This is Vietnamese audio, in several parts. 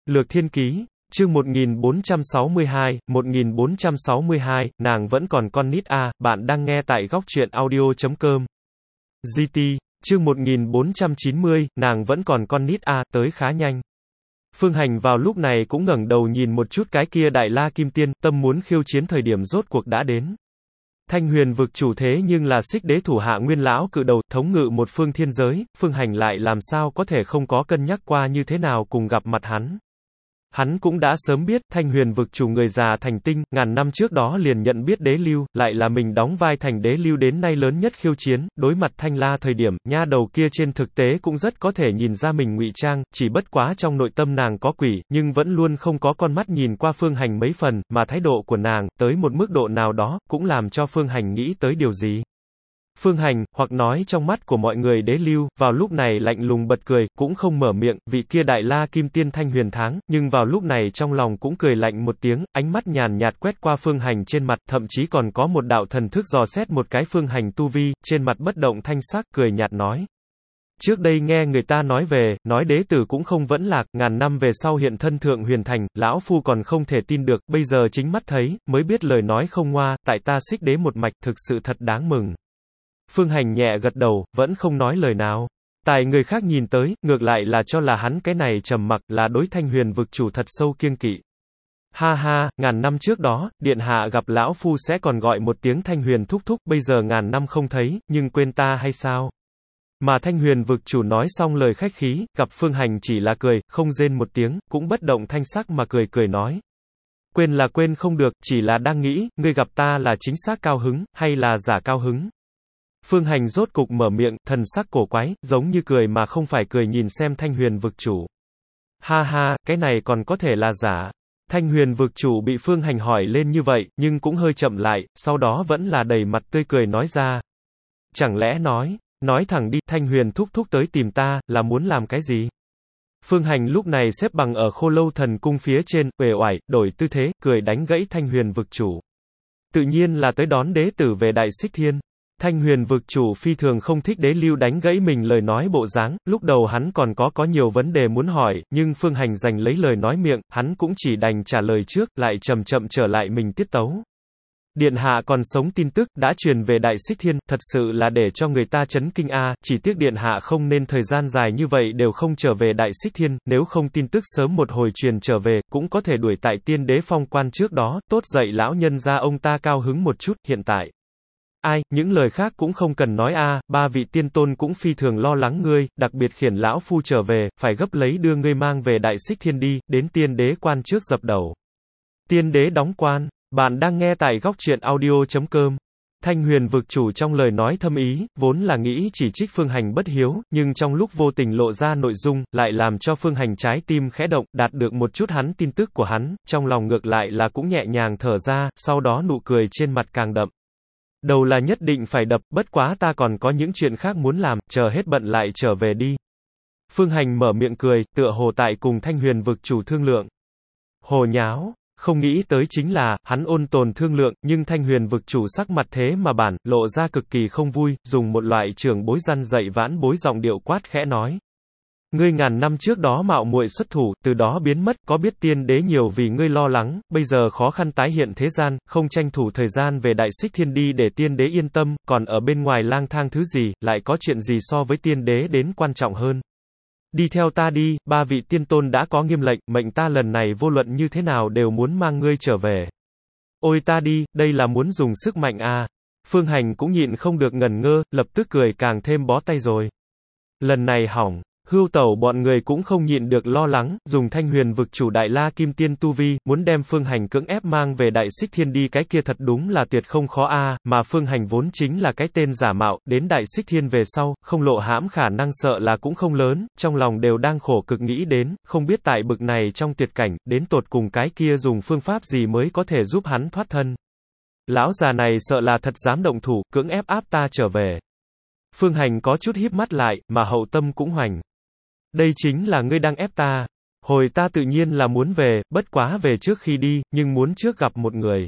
Lược Thiên Ký, chương 1462, nàng vẫn còn con nít à, bạn đang nghe tại góc truyện audio.com. GT, chương 1490, nàng vẫn còn con nít à, tới khá nhanh. Phương Hành vào lúc này cũng ngẩng đầu nhìn một chút cái kia Đại La Kim Tiên, tâm muốn khiêu chiến thời điểm rốt cuộc đã đến. Thanh Huyền vực chủ thế nhưng là Xích Đế thủ hạ nguyên lão cự đầu, thống ngự một phương thiên giới, Phương Hành lại làm sao có thể không có cân nhắc qua như thế nào cùng gặp mặt hắn. Hắn cũng đã sớm biết, Thanh Huyền vực chủ người già thành tinh, ngàn năm trước đó liền nhận biết Đế Lưu, lại là mình đóng vai thành Đế Lưu đến nay lớn nhất khiêu chiến, đối mặt Thanh La thời điểm, nha đầu kia trên thực tế cũng rất có thể nhìn ra mình ngụy trang, chỉ bất quá trong nội tâm nàng có quỷ, nhưng vẫn luôn không có con mắt nhìn qua Phương Hành mấy phần, mà thái độ của nàng, tới một mức độ nào đó, cũng làm cho Phương Hành nghĩ tới điều gì. Phương Hành, hoặc nói trong mắt của mọi người Đế Lưu, vào lúc này lạnh lùng bật cười, cũng không mở miệng, vị kia Đại La Kim Tiên Thanh Huyền tháng, nhưng vào lúc này trong lòng cũng cười lạnh một tiếng, ánh mắt nhàn nhạt quét qua Phương Hành trên mặt, thậm chí còn có một đạo thần thức dò xét một cái Phương Hành tu vi, trên mặt bất động thanh sắc, cười nhạt nói. Trước đây nghe người ta nói về, nói đế tử cũng không vẫn lạc, ngàn năm về sau hiện thân thượng huyền thành, lão phu còn không thể tin được, bây giờ chính mắt thấy, mới biết lời nói không ngoa, tại ta Xích Đế một mạch, thực sự thật đáng mừng. Phương Hành nhẹ gật đầu, vẫn không nói lời nào. Tại người khác nhìn tới, ngược lại là cho là hắn cái này trầm mặc, là đối Thanh Huyền vực chủ thật sâu kiêng kỵ. Ha ha, ngàn năm trước đó, điện hạ gặp lão phu sẽ còn gọi một tiếng Thanh Huyền thúc thúc, bây giờ ngàn năm không thấy, nhưng quên ta hay sao? Mà Thanh Huyền vực chủ nói xong lời khách khí, gặp Phương Hành chỉ là cười, không rên một tiếng, cũng bất động thanh sắc mà cười cười nói. Quên là quên không được, chỉ là đang nghĩ, ngươi gặp ta là chính xác cao hứng, hay là giả cao hứng? Phương Hành rốt cục mở miệng, thần sắc cổ quái, giống như cười mà không phải cười nhìn xem Thanh Huyền vực chủ. Ha ha, cái này còn có thể là giả. Thanh Huyền vực chủ bị Phương Hành hỏi lên như vậy, nhưng cũng hơi chậm lại, sau đó vẫn là đầy mặt tươi cười nói ra. Chẳng lẽ nói thẳng đi, Thanh Huyền thúc thúc tới tìm ta, là muốn làm cái gì? Phương Hành lúc này xếp bằng ở Khô Lâu Thần cung phía trên, uể oải, đổi tư thế, cười đánh gãy Thanh Huyền vực chủ. Tự nhiên là tới đón đế tử về Đại Xích Thiên. Thanh Huyền vực chủ phi thường không thích Đế Lưu đánh gãy mình lời nói bộ dáng, lúc đầu hắn còn có nhiều vấn đề muốn hỏi, nhưng Phương Hành giành lấy lời nói miệng, hắn cũng chỉ đành trả lời trước, lại chậm chậm trở lại mình tiết tấu. Điện hạ còn sống tin tức, đã truyền về Đại Xích Thiên, thật sự là để cho người ta chấn kinh a, chỉ tiếc điện hạ không nên thời gian dài như vậy đều không trở về Đại Xích Thiên, nếu không tin tức sớm một hồi truyền trở về, cũng có thể đuổi tại tiên đế phong quan trước đó, tốt dậy lão nhân gia ông ta cao hứng một chút, hiện tại. Ai, những lời khác cũng không cần nói a, ba vị tiên tôn cũng phi thường lo lắng ngươi, đặc biệt khiển lão phu trở về, phải gấp lấy đưa ngươi mang về Đại Xích Thiên đi, đến tiên đế quan trước dập đầu. Tiên đế đóng quan, bạn đang nghe tại góc truyện audio.com. Thanh Huyền vực chủ trong lời nói thâm ý, vốn là nghĩ chỉ trích Phương Hành bất hiếu, nhưng trong lúc vô tình lộ ra nội dung, lại làm cho Phương Hành trái tim khẽ động, đạt được một chút hắn tin tức của hắn, trong lòng ngược lại là cũng nhẹ nhàng thở ra, sau đó nụ cười trên mặt càng đậm. Đầu là nhất định phải đập, bất quá ta còn có những chuyện khác muốn làm, chờ hết bận lại trở về đi. Phương Hành mở miệng cười, tựa hồ tại cùng Thanh Huyền vực chủ thương lượng. Hồ nháo, không nghĩ tới chính là, hắn ôn tồn thương lượng, nhưng Thanh Huyền vực chủ sắc mặt thế mà lộ ra cực kỳ không vui, dùng một loại trưởng bối răn dạy vãn bối giọng điệu quát khẽ nói. Ngươi ngàn năm trước đó mạo muội xuất thủ, từ đó biến mất, có biết tiên đế nhiều vì ngươi lo lắng, bây giờ khó khăn tái hiện thế gian, không tranh thủ thời gian về Đại Xích Thiên đi để tiên đế yên tâm, còn ở bên ngoài lang thang thứ gì, lại có chuyện gì so với tiên đế đến quan trọng hơn. Đi theo ta đi, ba vị tiên tôn đã có nghiêm lệnh, mệnh ta lần này vô luận như thế nào đều muốn mang ngươi trở về. Ôi ta đi, đây là muốn dùng sức mạnh à. Phương Hành cũng nhịn không được ngẩn ngơ, lập tức cười càng thêm bó tay rồi. Lần này hỏng. Hưu Tẩu bọn người cũng không nhịn được lo lắng, dùng Thanh Huyền vực chủ Đại La Kim Tiên tu vi, muốn đem Phương Hành cưỡng ép mang về Đại Xích Thiên đi, cái kia thật đúng là tuyệt không khó a, mà Phương Hành vốn chính là cái tên giả mạo, đến Đại Xích Thiên về sau, không lộ hãm khả năng sợ là cũng không lớn, trong lòng đều đang khổ cực nghĩ đến, không biết tại bực này trong tuyệt cảnh, đến tột cùng cái kia dùng phương pháp gì mới có thể giúp hắn thoát thân. Lão già này sợ là thật dám động thủ, cưỡng ép áp ta trở về. Phương Hành có chút híp mắt lại, mà hậu tâm cũng hoành. Đây chính là ngươi đang ép ta. Hồi ta tự nhiên là muốn về, bất quá về trước khi đi, nhưng muốn trước gặp một người.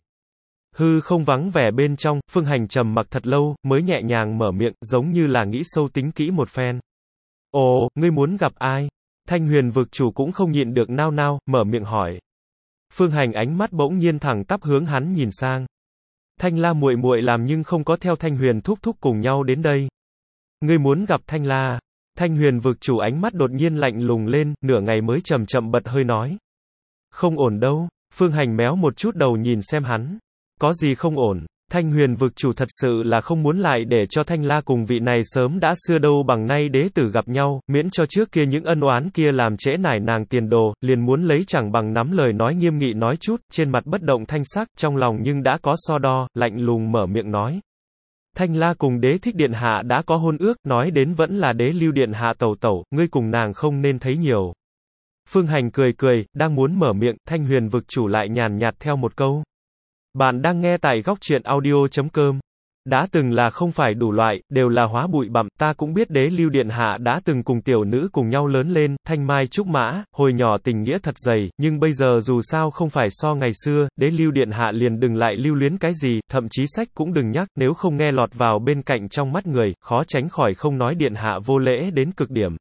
Hư không vắng vẻ bên trong, Phương Hành trầm mặc thật lâu, mới nhẹ nhàng mở miệng, giống như là nghĩ sâu tính kỹ một phen. Ồ, ngươi muốn gặp ai? Thanh Huyền vực chủ cũng không nhịn được nao nao, mở miệng hỏi. Phương Hành ánh mắt bỗng nhiên thẳng tắp hướng hắn nhìn sang. Thanh La muội muội làm nhưng không có theo Thanh Huyền thúc thúc cùng nhau đến đây. Ngươi muốn gặp Thanh La? Thanh Huyền vực chủ ánh mắt đột nhiên lạnh lùng lên, nửa ngày mới chậm chậm bật hơi nói. Không ổn đâu. Phương Hành méo một chút đầu nhìn xem hắn. Có gì không ổn? Thanh Huyền vực chủ thật sự là không muốn lại để cho Thanh La cùng vị này sớm đã xưa đâu bằng nay đế tử gặp nhau, miễn cho trước kia những ân oán kia làm trễ nải nàng tiền đồ, liền muốn lấy chẳng bằng nắm lời nói nghiêm nghị nói chút, trên mặt bất động thanh sắc, trong lòng nhưng đã có so đo, lạnh lùng mở miệng nói. Thanh La cùng đế thích điện hạ đã có hôn ước, nói đến vẫn là đế lưu điện hạ tẩu tẩu, ngươi cùng nàng không nên thấy nhiều. Phương Hành cười cười, đang muốn mở miệng, Thanh Huyền vực chủ lại nhàn nhạt theo một câu. Bạn đang nghe tại góc truyện audio.com. Đã từng là không phải đủ loại, đều là hóa bụi bặm, ta cũng biết đế lưu điện hạ đã từng cùng tiểu nữ cùng nhau lớn lên, thanh mai trúc mã, hồi nhỏ tình nghĩa thật dày, nhưng bây giờ dù sao không phải so ngày xưa, đế lưu điện hạ liền đừng lại lưu luyến cái gì, thậm chí sách cũng đừng nhắc, nếu không nghe lọt vào bên cạnh trong mắt người, khó tránh khỏi không nói điện hạ vô lễ đến cực điểm.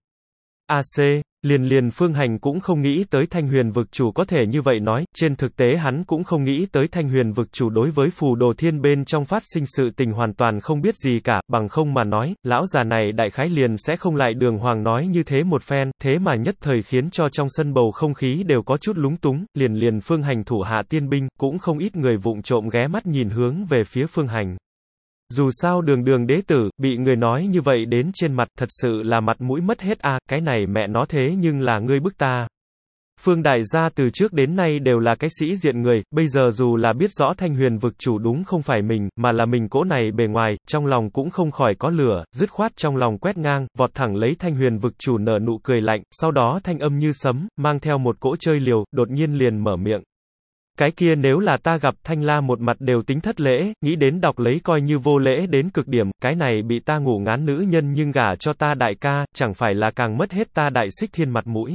AC. Liền Phương Hành cũng không nghĩ tới Thanh Huyền vực chủ có thể như vậy nói, trên thực tế hắn cũng không nghĩ tới Thanh Huyền vực chủ đối với phù đồ thiên bên trong phát sinh sự tình hoàn toàn không biết gì cả, bằng không mà nói, lão già này đại khái liền sẽ không lại đường hoàng nói như thế một phen, thế mà nhất thời khiến cho trong sân bầu không khí đều có chút lúng túng, liền Phương Hành thủ hạ tiên binh, cũng không ít người vụng trộm ghé mắt nhìn hướng về phía Phương Hành. Dù sao đường đế tử, bị người nói như vậy đến trên mặt, thật sự là mặt mũi mất hết a, cái này mẹ nó thế nhưng là ngươi bức ta. Phương đại gia từ trước đến nay đều là cái sĩ diện người, bây giờ dù là biết rõ Thanh Huyền vực chủ đúng không phải mình, mà là mình cỗ này bề ngoài, trong lòng cũng không khỏi có lửa, dứt khoát trong lòng quét ngang, vọt thẳng lấy Thanh Huyền vực chủ nở nụ cười lạnh, sau đó thanh âm như sấm, mang theo một cỗ chơi liều, đột nhiên liền mở miệng. Cái kia nếu là ta gặp Thanh La một mặt đều tính thất lễ, nghĩ đến đọc lấy coi như vô lễ đến cực điểm, cái này bị ta ngủ ngán nữ nhân nhưng gả cho ta đại ca, chẳng phải là càng mất hết ta đại xích thiên mặt mũi.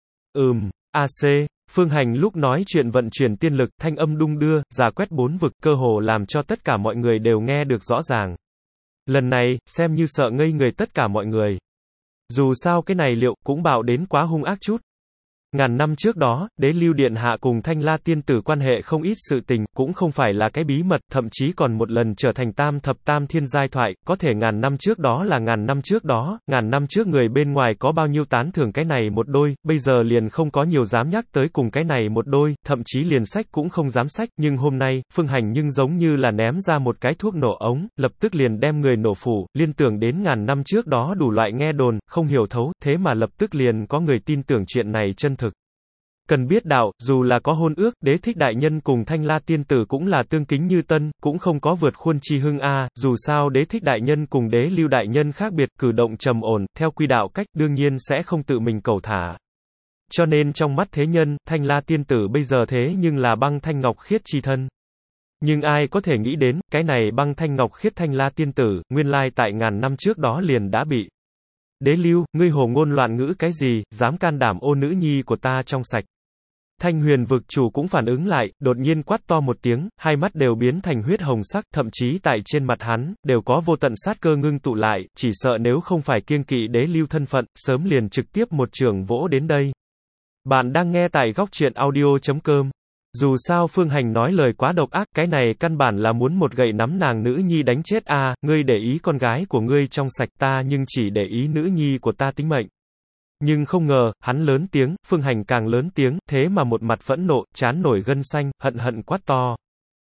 AC, Phương Hành lúc nói chuyện vận chuyển tiên lực, thanh âm đung đưa, giả quét bốn vực, cơ hồ làm cho tất cả mọi người đều nghe được rõ ràng. Lần này, xem như sợ ngây người tất cả mọi người. Dù sao cái này liệu, cũng bạo đến quá hung ác chút. Ngàn năm trước đó, đế lưu điện hạ cùng Thanh La tiên tử quan hệ không ít sự tình, cũng không phải là cái bí mật, thậm chí còn một lần trở thành tam thập tam thiên giai thoại, có thể ngàn năm trước đó là ngàn năm trước đó, ngàn năm trước người bên ngoài có bao nhiêu tán thưởng cái này một đôi, bây giờ liền không có nhiều dám nhắc tới cùng cái này một đôi, thậm chí liền sách cũng không dám sách, nhưng hôm nay, Phương Hành nhưng giống như là ném ra một cái thuốc nổ ống, lập tức liền đem người nổ phủ, liên tưởng đến ngàn năm trước đó đủ loại nghe đồn, không hiểu thấu, thế mà lập tức liền có người tin tưởng chuyện này chân thực. Cần biết đạo, dù là có hôn ước, đế thích đại nhân cùng Thanh La tiên tử cũng là tương kính như tân, cũng không có vượt khuôn chi hưng a, dù sao đế thích đại nhân cùng đế lưu đại nhân khác biệt, cử động trầm ổn, theo quy đạo cách, đương nhiên sẽ không tự mình cầu thả. Cho nên trong mắt thế nhân, Thanh La tiên tử bây giờ thế nhưng là băng thanh ngọc khiết chi thân. Nhưng ai có thể nghĩ đến, cái này băng thanh ngọc khiết Thanh La tiên tử, nguyên lai tại ngàn năm trước đó liền đã bị. Đế lưu, ngươi hồ ngôn loạn ngữ cái gì, dám can đảm ô nữ nhi của ta trong sạch. Thanh Huyền vực chủ cũng phản ứng lại, đột nhiên quát to một tiếng, hai mắt đều biến thành huyết hồng sắc, thậm chí tại trên mặt hắn, đều có vô tận sát cơ ngưng tụ lại, chỉ sợ nếu không phải kiêng kỵ đế lưu thân phận, sớm liền trực tiếp một chưởng vỗ đến đây. Bạn đang nghe tại góc truyện audio.com. Dù sao Phương Hành nói lời quá độc ác, cái này căn bản là muốn một gậy nắm nàng nữ nhi đánh chết a, ngươi để ý con gái của ngươi trong sạch ta nhưng chỉ để ý nữ nhi của ta tính mệnh. Nhưng không ngờ, hắn lớn tiếng, Phương Hành càng lớn tiếng, thế mà một mặt phẫn nộ, trán nổi gân xanh, hận quát to.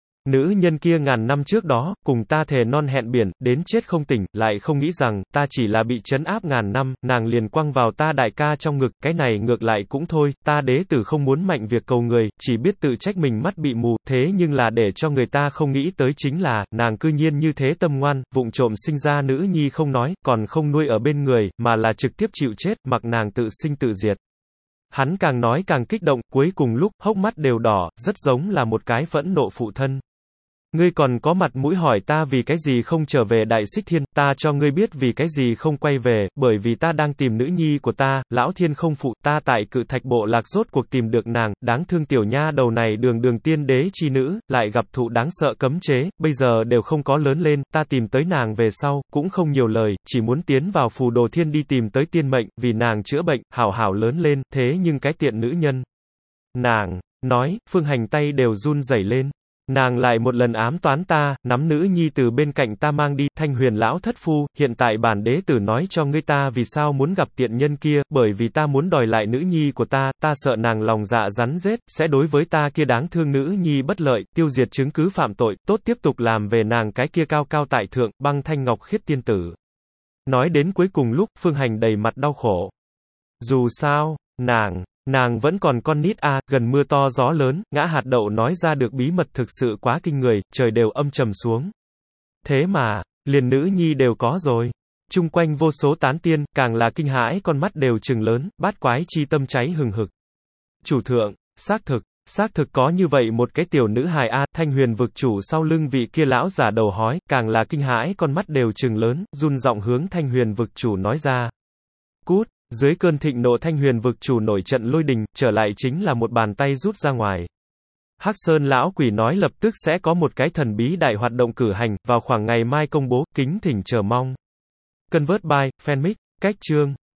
Nữ nhân kia ngàn năm trước đó, cùng ta thề non hẹn biển, đến chết không tỉnh, lại không nghĩ rằng, ta chỉ là bị trấn áp ngàn năm, nàng liền quăng vào ta đại ca trong ngực, cái này ngược lại cũng thôi, ta đế tử không muốn mạnh việc cầu người, chỉ biết tự trách mình mắt bị mù, thế nhưng là để cho người ta không nghĩ tới chính là, nàng cư nhiên như thế tâm ngoan, vụng trộm sinh ra nữ nhi không nói, còn không nuôi ở bên người, mà là trực tiếp chịu chết, mặc nàng tự sinh tự diệt. Hắn càng nói càng kích động, cuối cùng lúc, hốc mắt đều đỏ, rất giống là một cái phẫn nộ phụ thân. Ngươi còn có mặt mũi hỏi ta vì cái gì không trở về Đại Xích Thiên, ta cho ngươi biết vì cái gì không quay về, bởi vì ta đang tìm nữ nhi của ta, Lão Thiên không phụ, ta tại Cự Thạch Bộ Lạc rốt cuộc tìm được nàng, đáng thương tiểu nha đầu này đường đường tiên đế chi nữ, lại gặp thụ đáng sợ cấm chế, bây giờ đều không có lớn lên, ta tìm tới nàng về sau, cũng không nhiều lời, chỉ muốn tiến vào Phù Đồ Thiên đi tìm tới tiên mệnh, vì nàng chữa bệnh, hảo hảo lớn lên, thế nhưng cái tiện nữ nhân. Nàng, nói, Phương Hành tay đều run rẩy lên. Nàng lại một lần ám toán ta, nắm nữ nhi từ bên cạnh ta mang đi, Thanh Huyền lão thất phu, hiện tại bản đế tử nói cho ngươi ta vì sao muốn gặp tiện nhân kia, bởi vì ta muốn đòi lại nữ nhi của ta sợ nàng lòng dạ rắn rết, sẽ đối với ta kia đáng thương nữ nhi bất lợi, tiêu diệt chứng cứ phạm tội, tốt tiếp tục làm về nàng cái kia cao cao tại thượng, băng thanh ngọc khiết tiên tử. Nói đến cuối cùng lúc, Phương Hành đầy mặt đau khổ. Dù sao, nàng vẫn còn con nít a, gần mưa to gió lớn, ngã hạt đậu nói ra được bí mật thực sự quá kinh người, trời đều âm trầm xuống. Thế mà, liền nữ nhi đều có rồi. Chung quanh vô số tán tiên, càng là kinh hãi con mắt đều trừng lớn, bát quái chi tâm cháy hừng hực. Chủ thượng, xác thực có như vậy một cái tiểu nữ hài a, Thanh Huyền vực chủ sau lưng vị kia lão giả đầu hói, càng là kinh hãi con mắt đều trừng lớn, run giọng hướng Thanh Huyền vực chủ nói ra. Cút! Dưới cơn thịnh nộ Thanh Huyền vực chủ nổi trận lôi đình, trở lại chính là một bàn tay rút ra ngoài. Hắc Sơn lão quỷ nói lập tức sẽ có một cái thần bí đại hoạt động cử hành, vào khoảng ngày mai công bố, kính thỉnh chờ mong. Convert by, Fanmic, cách chương.